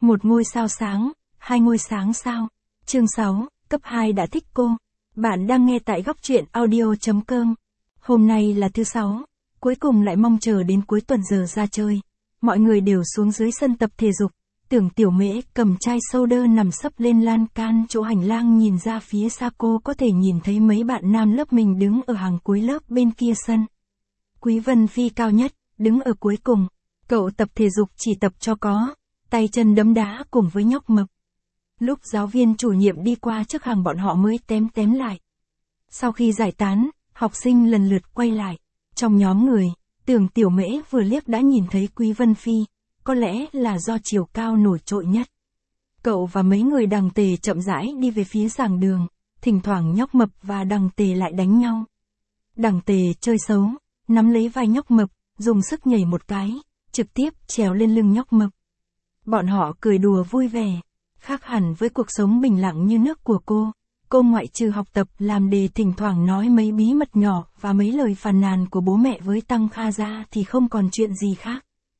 Một ngôi sao sáng, hai ngôi sáng sao. Chương 6, cấp 2 đã thích cô. Bạn đang nghe tại góc truyện audio.com. Hôm nay là thứ 6, cuối cùng lại mong chờ đến cuối tuần giờ ra chơi. Mọi người đều xuống dưới sân tập thể dục. Tưởng Tiểu Mễ cầm chai soda nằm sấp lên lan can chỗ hành lang, nhìn ra phía xa cô có thể nhìn thấy mấy bạn nam lớp mình đứng ở hàng cuối lớp bên kia sân. Quý Vân Phi cao nhất, đứng ở cuối cùng. Cậu tập thể dục chỉ tập cho có, tay chân đấm đá cùng với nhóc mập. Lúc giáo viên chủ nhiệm đi qua trước hàng bọn họ mới tém lại. Sau khi giải tán, học sinh lần lượt quay lại. Trong nhóm người, Tưởng Tiểu Mễ vừa liếc đã nhìn thấy Quý Vân Phi, có lẽ là do chiều cao nổi trội nhất. Cậu và mấy người Đằng Tề chậm rãi đi về phía giảng đường, thỉnh thoảng nhóc mập và Đằng Tề lại đánh nhau. Đằng Tề chơi xấu, nắm lấy vai nhóc mập, dùng sức nhảy một cái, trực tiếp trèo lên lưng nhóc mập. Bọn họ cười đùa vui vẻ, khác hẳn với cuộc sống bình lặng như nước của cô. Cô ngoại trừ học tập làm đề thỉnh thoảng nói mấy bí mật nhỏ và mấy lời phàn nàn của bố mẹ với Tăng Kha ra thì không còn chuyện gì khác.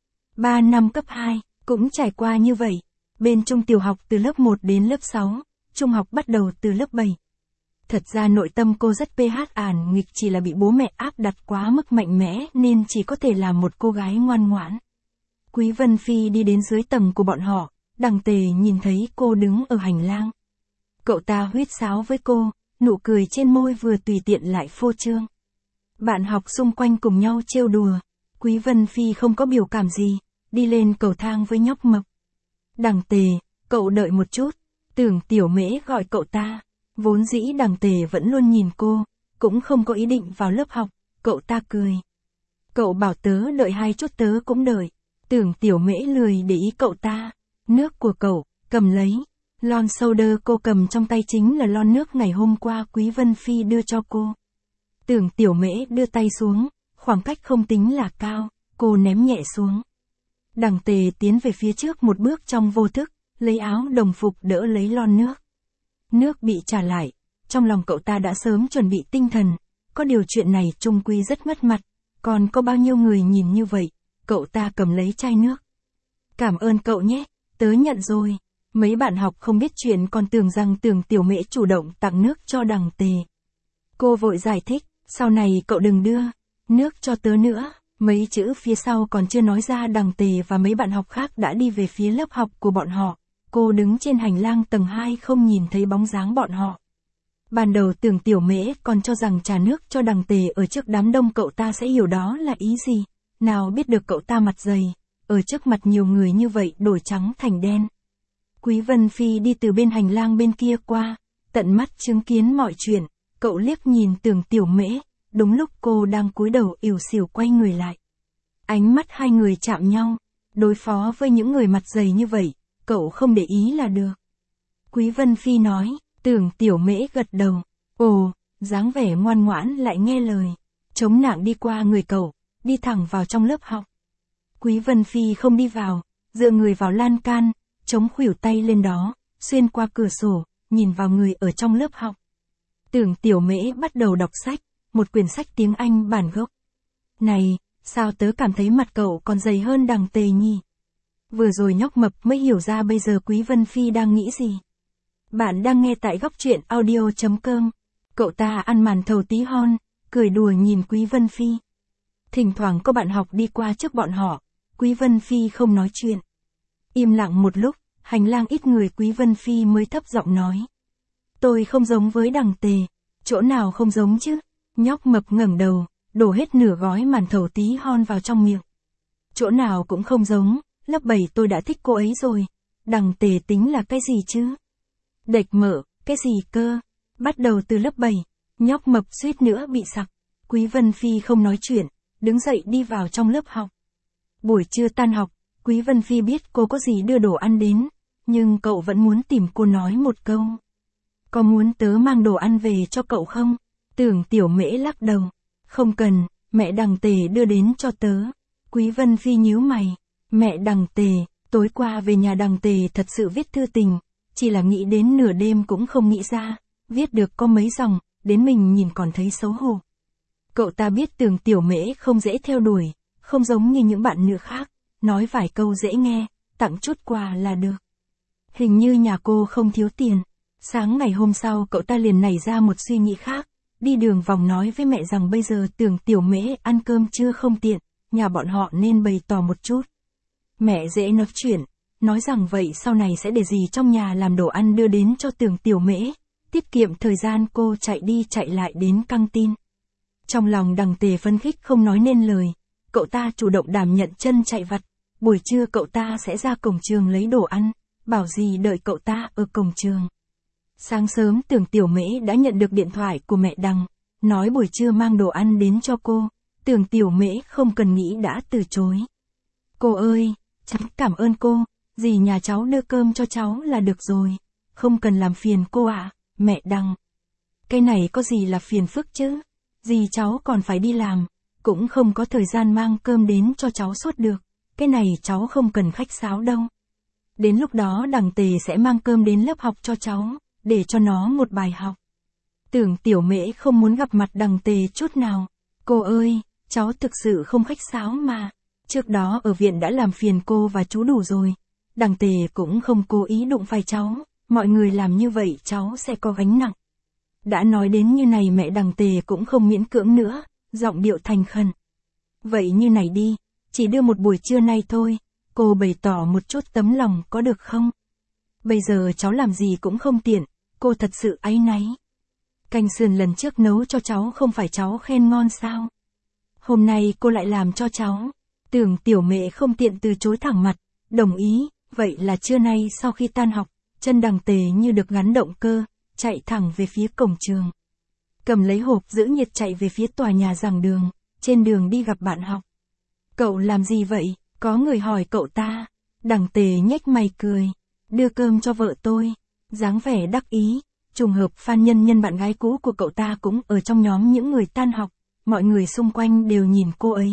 3 năm cấp 2, cũng trải qua như vậy. Bên trung tiểu học từ lớp 1 đến lớp 6, trung học bắt đầu từ lớp 7. Thật ra nội tâm cô rất ản nghịch, chỉ là bị bố mẹ áp đặt quá mức mạnh mẽ nên chỉ có thể là một cô gái ngoan ngoãn. Quý Vân Phi đi đến dưới tầng của bọn họ, Đằng Tề nhìn thấy cô đứng ở hành lang. Cậu ta huýt sáo với cô, nụ cười trên môi vừa tùy tiện lại phô trương. Bạn học xung quanh cùng nhau trêu đùa, Quý Vân Phi không có biểu cảm gì, đi lên cầu thang với nhóc mập. Đằng Tề, cậu đợi một chút, Tưởng Tiểu Mễ gọi cậu ta. Vốn dĩ Đằng Tề vẫn luôn nhìn cô, cũng không có ý định vào lớp học, cậu ta cười. Cậu bảo tớ đợi 2 chút tớ cũng đợi. Tưởng Tiểu Mễ lười để ý cậu ta. Nước của cậu, cầm lấy. Lon soda cô cầm trong tay chính là lon nước ngày hôm qua Quý Vân Phi đưa cho cô. Tưởng Tiểu Mễ đưa tay xuống, khoảng cách không tính là cao, cô ném nhẹ xuống. Đằng Tề tiến về phía trước một bước trong vô thức, lấy áo đồng phục đỡ lấy lon nước. Nước bị trả lại, trong lòng cậu ta đã sớm chuẩn bị tinh thần, có điều chuyện này chung quy rất mất mặt, còn có bao nhiêu người nhìn như vậy, cậu ta cầm lấy chai nước. Cảm ơn cậu nhé, tớ nhận rồi. Mấy bạn học không biết chuyện còn tưởng rằng Tưởng Tiểu Mễ chủ động tặng nước cho Đằng Tề. Cô vội giải thích, sau này cậu đừng đưa nước cho tớ nữa. Mấy chữ phía sau còn chưa nói ra, Đằng Tề và mấy bạn học khác đã đi về phía lớp học của bọn họ. Cô đứng trên hành lang tầng 2 không nhìn thấy bóng dáng bọn họ. Ban đầu Tưởng Tiểu Mễ còn cho rằng trà nước cho Đằng Tề ở trước đám đông cậu ta sẽ hiểu đó là ý gì. Nào biết được cậu ta mặt dày, ở trước mặt nhiều người như vậy đổi trắng thành đen. Quý Vân Phi đi từ bên hành lang bên kia qua, tận mắt chứng kiến mọi chuyện, cậu liếc nhìn Tưởng Tiểu Mễ, đúng lúc cô đang cúi đầu ỉu xìu quay người lại. Ánh mắt hai người chạm nhau, đối phó với những người mặt dày như vậy, cậu không để ý là được. Quý Vân Phi nói, Tưởng Tiểu Mễ gật đầu, ồ, dáng vẻ ngoan ngoãn lại nghe lời, chống nạng đi qua người cậu, đi thẳng vào trong lớp học. Quý Vân Phi không đi vào, dựa người vào lan can, chống khuỷu tay lên đó, xuyên qua cửa sổ, nhìn vào người ở trong lớp học. Tưởng Tiểu Mễ bắt đầu đọc sách, một quyển sách tiếng Anh bản gốc. Này, sao tớ cảm thấy mặt cậu còn dày hơn Đằng Tề nhỉ? Vừa rồi nhóc mập mới hiểu ra bây giờ Quý Vân Phi đang nghĩ gì. Bạn đang nghe tại góc truyện audio.com. Cậu ta ăn màn thầu tí hon, cười đùa nhìn Quý Vân Phi. Thỉnh thoảng có bạn học đi qua trước bọn họ, Quý Vân Phi không nói chuyện. Im lặng một lúc, hành lang ít người, Quý Vân Phi mới thấp giọng nói. Tôi không giống với Đằng Tề, chỗ nào không giống chứ? Nhóc mập ngẩng đầu, đổ hết nửa gói màn thầu tí hon vào trong miệng. Chỗ nào cũng không giống, lớp 7 tôi đã thích cô ấy rồi. Đằng Tề tính là cái gì chứ? Đệch mợ, cái gì cơ? Bắt đầu từ lớp 7, nhóc mập suýt nữa bị sặc. Quý Vân Phi không nói chuyện, đứng dậy đi vào trong lớp học. Buổi trưa tan học, Quý Vân Phi biết cô có gì đưa đồ ăn đến, nhưng cậu vẫn muốn tìm cô nói một câu. Có muốn tớ mang đồ ăn về cho cậu không? Tưởng Tiểu Mễ lắc đầu. Không cần, mẹ Đằng Tề đưa đến cho tớ. Quý Vân Phi nhíu mày. Mẹ Đằng Tề, tối qua về nhà Đằng Tề thật sự viết thư tình, chỉ là nghĩ đến nửa đêm cũng không nghĩ ra, viết được có mấy dòng, đến mình nhìn còn thấy xấu hổ. Cậu ta biết Tưởng Tiểu Mễ không dễ theo đuổi, không giống như những bạn nữ khác, nói vài câu dễ nghe, tặng chút quà là được. Hình như nhà cô không thiếu tiền. Sáng ngày hôm sau cậu ta liền nảy ra một suy nghĩ khác, đi đường vòng nói với mẹ rằng bây giờ Tưởng Tiểu Mễ ăn cơm trưa không tiện, nhà bọn họ nên bày tỏ một chút. Mẹ dễ nói chuyện, nói rằng vậy sau này sẽ để dì trong nhà làm đồ ăn đưa đến cho Tưởng Tiểu Mễ, tiết kiệm thời gian cô chạy đi chạy lại đến căng tin. Trong lòng Đằng Tề phấn khích không nói nên lời, cậu ta chủ động đảm nhận chân chạy vặt, buổi trưa cậu ta sẽ ra cổng trường lấy đồ ăn, bảo dì đợi cậu ta ở cổng trường. Sáng sớm Tưởng Tiểu Mễ đã nhận được điện thoại của mẹ Đằng, nói buổi trưa mang đồ ăn đến cho cô, Tưởng Tiểu Mễ không cần nghĩ đã từ chối. Cô ơi, cháu cảm ơn cô, dì nhà cháu đưa cơm cho cháu là được rồi, không cần làm phiền cô ạ, mẹ Đằng. Cái này có gì là phiền phức chứ, dì cháu còn phải đi làm, cũng không có thời gian mang cơm đến cho cháu suốt được, cái này cháu không cần khách sáo đâu. Đến lúc đó Đằng Tề sẽ mang cơm đến lớp học cho cháu, để cho nó một bài học. Tưởng Tiểu Mễ không muốn gặp mặt Đằng Tề chút nào. Cô ơi, cháu thực sự không khách sáo mà. Trước đó ở viện đã làm phiền cô và chú đủ rồi. Đằng Tề cũng không cố ý đụng phải cháu, mọi người làm như vậy cháu sẽ có gánh nặng. Đã nói đến như này mẹ Đằng Tề cũng không miễn cưỡng nữa, giọng điệu thành khẩn. Vậy như này đi, chỉ đưa một buổi trưa nay thôi, cô bày tỏ một chút tấm lòng có được không? Bây giờ cháu làm gì cũng không tiện, cô thật sự áy náy. Canh sườn lần trước nấu cho cháu không phải cháu khen ngon sao? Hôm nay cô lại làm cho cháu. Tưởng Tiểu Mễ không tiện từ chối thẳng mặt, đồng ý, vậy là trưa nay sau khi tan học, chân Đằng Tề như được gắn động cơ, chạy thẳng về phía cổng trường. Cầm lấy hộp giữ nhiệt chạy về phía tòa nhà giảng đường, trên đường đi gặp bạn học. Cậu làm gì vậy? Có người hỏi cậu ta. Đằng Tề nhếch mày cười. Đưa cơm cho vợ tôi. Dáng vẻ đắc ý. Trùng hợp Phan Nhân Nhân bạn gái cũ của cậu ta cũng ở trong nhóm những người tan học. Mọi người xung quanh đều nhìn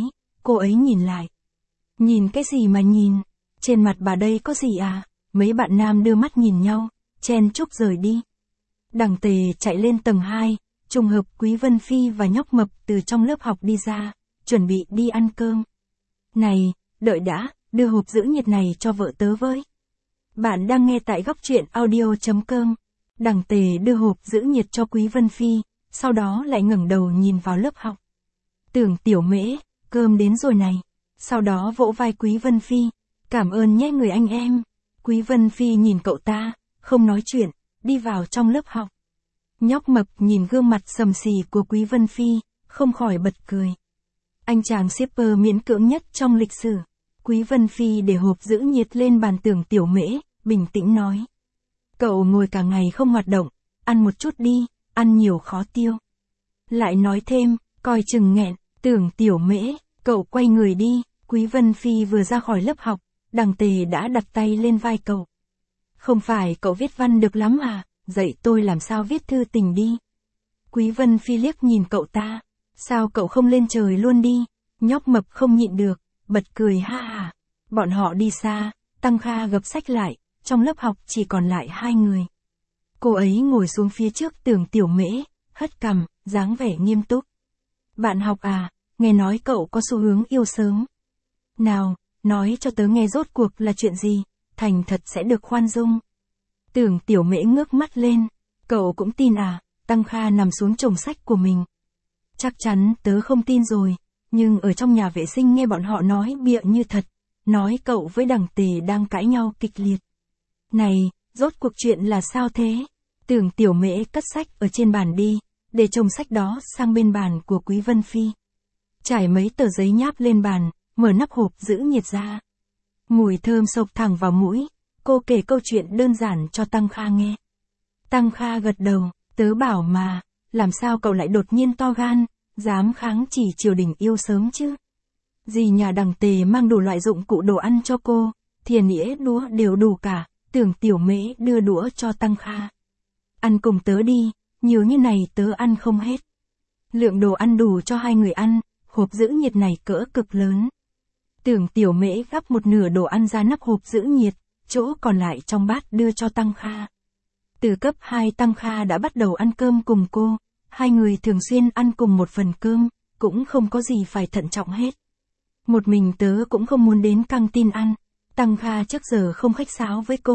cô ấy nhìn lại. Nhìn cái gì mà nhìn? Trên mặt bà đây có gì à? Mấy bạn nam đưa mắt nhìn nhau, chen chúc rời đi. Đằng Tề chạy lên tầng 2, trùng hợp Quý Vân Phi và nhóc mập từ trong lớp học đi ra, chuẩn bị đi ăn cơm. Này, đợi đã, đưa hộp giữ nhiệt này cho vợ tớ với. Bạn đang nghe tại góc truyện audio.com. Đằng Tề đưa hộp giữ nhiệt cho Quý Vân Phi, sau đó lại ngẩng đầu nhìn vào lớp học. Tưởng Tiểu Mễ, cơm đến rồi này. Sau đó vỗ vai Quý Vân Phi, cảm ơn nhé người anh em. Quý Vân Phi nhìn cậu ta, không nói chuyện, đi vào trong lớp học. Nhóc mập nhìn gương mặt sầm sì của Quý Vân Phi, không khỏi bật cười. Anh chàng shipper miễn cưỡng nhất trong lịch sử. Quý Vân Phi để hộp giữ nhiệt lên bàn Tưởng Tiểu Mễ, bình tĩnh nói. Cậu ngồi cả ngày không hoạt động, ăn một chút đi, ăn nhiều khó tiêu. Lại nói thêm, coi chừng nghẹn, Tưởng Tiểu Mễ, cậu quay người đi. Quý Vân Phi vừa ra khỏi lớp học, Đằng Tề đã đặt tay lên vai cậu. Không phải cậu viết văn được lắm à, dạy tôi làm sao viết thư tình đi. Quý Vân Phi liếc nhìn cậu ta, sao cậu không lên trời luôn đi, nhóc mập không nhịn được, bật cười ha ha. Bọn họ đi xa, Tăng Kha gập sách lại, trong lớp học chỉ còn lại 2 người. Cô ấy ngồi xuống phía trước Tưởng Tiểu Mễ, hất cằm, dáng vẻ nghiêm túc. Bạn học à, nghe nói cậu có xu hướng yêu sớm. Nào, nói cho tớ nghe rốt cuộc là chuyện gì, thành thật sẽ được khoan dung. Tưởng Tiểu Mễ ngước mắt lên, cậu cũng tin à? Tăng Kha nằm xuống chồng sách của mình. Chắc chắn tớ không tin rồi, nhưng ở trong nhà vệ sinh nghe bọn họ nói bịa như thật, nói cậu với Đằng Tề đang cãi nhau kịch liệt. Này, rốt cuộc chuyện là sao thế? Tưởng Tiểu Mễ cất sách ở trên bàn đi, để chồng sách đó sang bên bàn của Quý Vân Phi. Trải mấy tờ giấy nháp lên bàn, mở nắp hộp giữ nhiệt ra. Mùi thơm xộc thẳng vào mũi, cô kể câu chuyện đơn giản cho Tăng Kha nghe. Tăng Kha gật đầu, tớ bảo mà, làm sao cậu lại đột nhiên to gan, dám kháng chỉ triều đình yêu sớm chứ? Dì nhà Đằng Tề mang đủ loại dụng cụ đồ ăn cho cô, thìa nĩa đũa đều đủ cả, Tưởng Tiểu Mễ đưa đũa cho Tăng Kha. Ăn cùng tớ đi, nhiều như này tớ ăn không hết. Lượng đồ ăn đủ cho 2 người ăn, hộp giữ nhiệt này cỡ cực lớn. Tưởng Tiểu Mễ gắp một nửa đồ ăn ra nắp hộp giữ nhiệt, chỗ còn lại trong bát đưa cho Tăng Kha. Từ cấp 2 Tăng Kha đã bắt đầu ăn cơm cùng cô, 2 người thường xuyên ăn cùng một phần cơm, cũng không có gì phải thận trọng hết. Một mình tớ cũng không muốn đến căng tin ăn, Tăng Kha trước giờ không khách sáo với cô,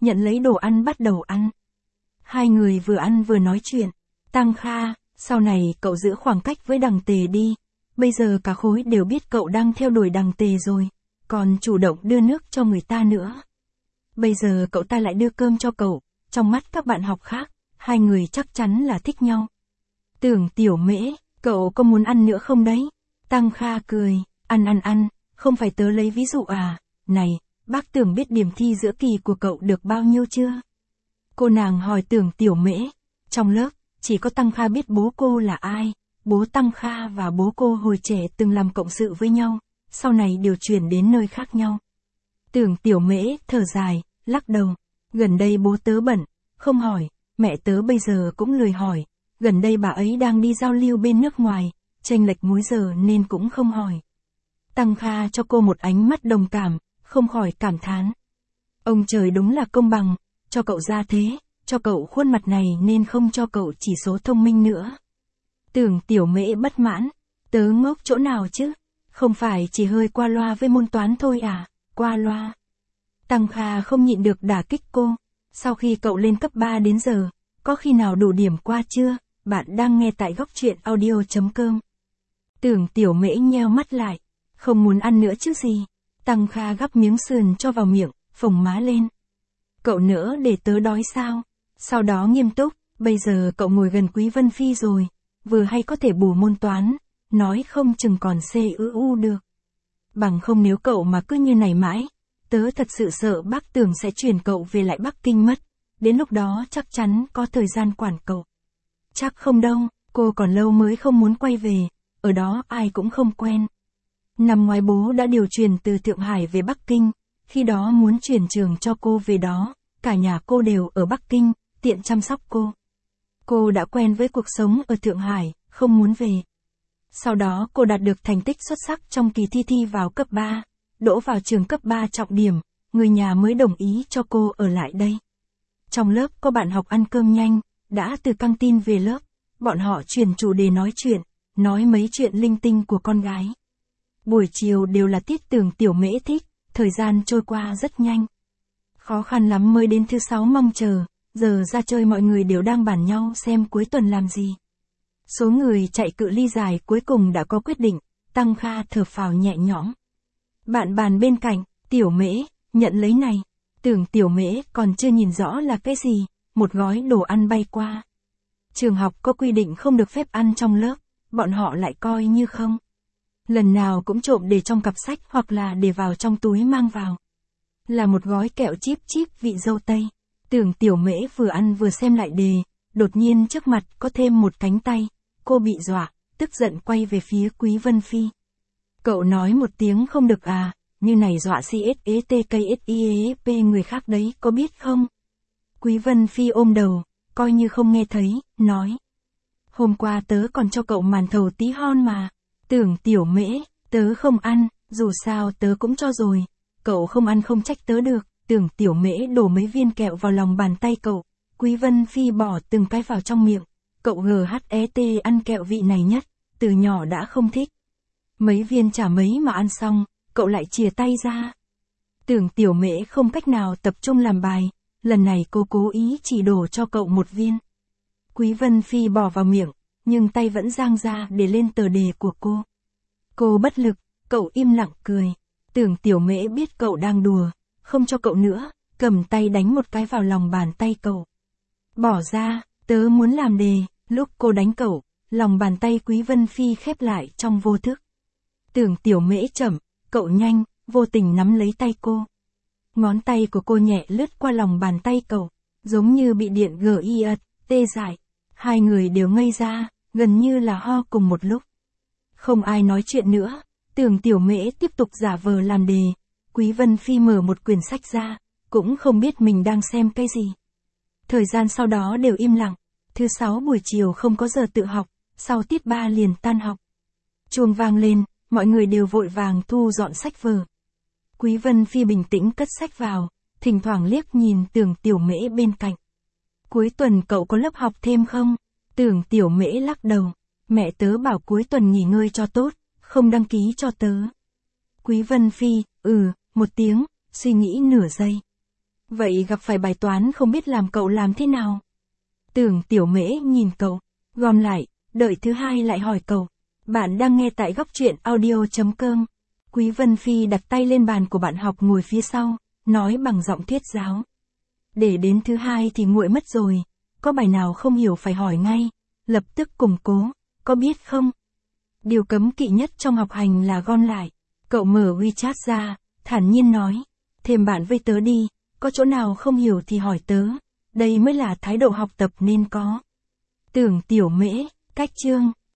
nhận lấy đồ ăn bắt đầu ăn. Hai người vừa ăn vừa nói chuyện. Tăng Kha, sau này cậu giữ khoảng cách với Đằng Tề đi. Bây giờ cả khối đều biết cậu đang theo đuổi Đằng Tề rồi, còn chủ động đưa nước cho người ta nữa. Bây giờ cậu ta lại đưa cơm cho cậu, trong mắt các bạn học khác, hai người chắc chắn là thích nhau. Tưởng Tiểu Mễ, cậu có muốn ăn nữa không đấy? Tăng Kha cười, ăn, không phải tớ lấy ví dụ à, này, bác Tưởng biết điểm thi giữa kỳ của cậu được bao nhiêu chưa? Cô nàng hỏi Tưởng Tiểu Mễ, trong lớp, chỉ có Tăng Kha biết bố cô là ai, bố Tăng Kha và bố cô hồi trẻ từng làm cộng sự với nhau, sau này điều chuyển đến nơi khác nhau. Tưởng Tiểu Mễ thở dài, lắc đầu, gần đây bố tớ bận, không hỏi, mẹ tớ bây giờ cũng lười hỏi, gần đây bà ấy đang đi giao lưu bên nước ngoài, chênh lệch múi giờ nên cũng không hỏi. Tăng Kha cho cô một ánh mắt đồng cảm, không khỏi cảm thán. Ông trời đúng là công bằng, cho cậu ra thế, cho cậu khuôn mặt này nên không cho cậu chỉ số thông minh nữa. Tưởng Tiểu Mễ bất mãn, tớ ngốc chỗ nào chứ, không phải chỉ hơi qua loa với môn toán thôi à, qua loa. Tăng Kha không nhịn được đả kích cô, sau khi cậu lên cấp 3 đến giờ, có khi nào đủ điểm qua chưa, bạn đang nghe tại góc truyện audio.com. Tưởng Tiểu Mễ nheo mắt lại, không muốn ăn nữa chứ gì. Tăng Kha gắp miếng sườn cho vào miệng, phồng má lên. Cậu nỡ để tớ đói sao? Sau đó nghiêm túc, bây giờ cậu ngồi gần Quý Vân Phi rồi, vừa hay có thể bù môn toán, nói không chừng còn CUU được. Bằng không nếu cậu mà cứ như này mãi, tớ thật sự sợ bác Tưởng sẽ chuyển cậu về lại Bắc Kinh mất, đến lúc đó chắc chắn có thời gian quản cậu. Chắc không đâu, cô còn lâu mới không muốn quay về, ở đó ai cũng không quen. Năm ngoái bố đã điều chuyển từ Thượng Hải về Bắc Kinh, khi đó muốn chuyển trường cho cô về đó, cả nhà cô đều ở Bắc Kinh, tiện chăm sóc cô. Cô đã quen với cuộc sống ở Thượng Hải, không muốn về. Sau đó cô đạt được thành tích xuất sắc trong kỳ thi vào cấp 3, đỗ vào trường cấp 3 trọng điểm, người nhà mới đồng ý cho cô ở lại đây. Trong lớp có bạn học ăn cơm nhanh, đã từ căng tin về lớp, bọn họ chuyển chủ đề nói chuyện, nói mấy chuyện linh tinh của con gái. Buổi chiều đều là tiết Tưởng Tiểu Mễ thích, thời gian trôi qua rất nhanh. Khó khăn lắm mới đến thứ 6 mong chờ, giờ ra chơi mọi người đều đang bàn nhau xem cuối tuần làm gì. Số người chạy cự ly dài cuối cùng đã có quyết định, Tăng Kha thở phào nhẹ nhõm. Bạn bàn bên cạnh, Tiểu Mễ, nhận lấy này. Tưởng Tiểu Mễ còn chưa nhìn rõ là cái gì, một gói đồ ăn bay qua. Trường học có quy định không được phép ăn trong lớp, bọn họ lại coi như không. Lần nào cũng trộm để trong cặp sách hoặc là để vào trong túi mang vào. Là một gói kẹo chíp chíp vị dâu tây. Tưởng Tiểu Mễ vừa ăn vừa xem lại đề, đột nhiên trước mặt có thêm một cánh tay. Cô bị dọa, tức giận quay về phía Quý Vân Phi. Cậu nói một tiếng không được à, như này dọa CSETKSIEP người khác đấy có biết không? Quý Vân Phi ôm đầu, coi như không nghe thấy, nói. Hôm qua tớ còn cho cậu màn thầu tí hon mà. Tưởng Tiểu Mễ, tớ không ăn, dù sao tớ cũng cho rồi. Cậu không ăn không trách tớ được. Tưởng Tiểu Mễ đổ mấy viên kẹo vào lòng bàn tay cậu. Quý Vân Phi bỏ từng cái vào trong miệng. Cậu GHET ăn kẹo vị này nhất, từ nhỏ đã không thích. Mấy viên chả mấy mà ăn xong, cậu lại chìa tay ra. Tưởng Tiểu Mễ không cách nào tập trung làm bài, lần này cô cố ý chỉ đổ cho cậu một viên. Quý Vân Phi bỏ vào miệng, nhưng tay vẫn dang ra để lên tờ đề của cô. Cô bất lực, cậu im lặng cười. Tưởng Tiểu Mễ biết cậu đang đùa, không cho cậu nữa, cầm tay đánh một cái vào lòng bàn tay cậu. Bỏ ra, tớ muốn làm đề. Lúc cô đánh cậu, lòng bàn tay Quý Vân Phi khép lại trong vô thức. Tưởng Tiểu Mễ chậm, cậu nhanh, vô tình nắm lấy tay cô. Ngón tay của cô nhẹ lướt qua lòng bàn tay cậu, giống như bị điện tê dại. Hai người đều ngây ra, gần như là ho cùng một lúc. Không ai nói chuyện nữa, Tưởng Tiểu Mễ tiếp tục giả vờ làm đề. Quý Vân Phi mở một quyển sách ra, cũng không biết mình đang xem cái gì. Thời gian sau đó đều im lặng. Thứ 6 buổi chiều không có giờ tự học, sau tiết 3 liền tan học. Chuông vang lên, mọi người đều vội vàng thu dọn sách vở. Quý Vân Phi bình tĩnh cất sách vào, thỉnh thoảng liếc nhìn Tưởng Tiểu Mễ bên cạnh. Cuối tuần cậu có lớp học thêm không? Tưởng Tiểu Mễ lắc đầu. Mẹ tớ bảo cuối tuần nghỉ ngơi cho tốt, không đăng ký cho tớ. Quý Vân Phi, một tiếng, suy nghĩ nửa giây. Vậy gặp phải bài toán không biết làm cậu làm thế nào? Tưởng Tiểu Mễ nhìn cậu, gom lại, đợi thứ hai lại hỏi cậu. Bạn đang nghe tại góc truyện audio.com. Quý Vân Phi đặt tay lên bàn của bạn học ngồi phía sau, nói bằng giọng thuyết giáo. Để đến thứ hai thì nguội mất rồi, có bài nào không hiểu phải hỏi ngay, lập tức củng cố, có biết không? Điều cấm kỵ nhất trong học hành là gom lại. Cậu mở WeChat ra, thản nhiên nói, thêm bạn với tớ đi, có chỗ nào không hiểu thì hỏi tớ, đây mới là thái độ học tập nên có. Tưởng Tiểu Mễ, cách chương.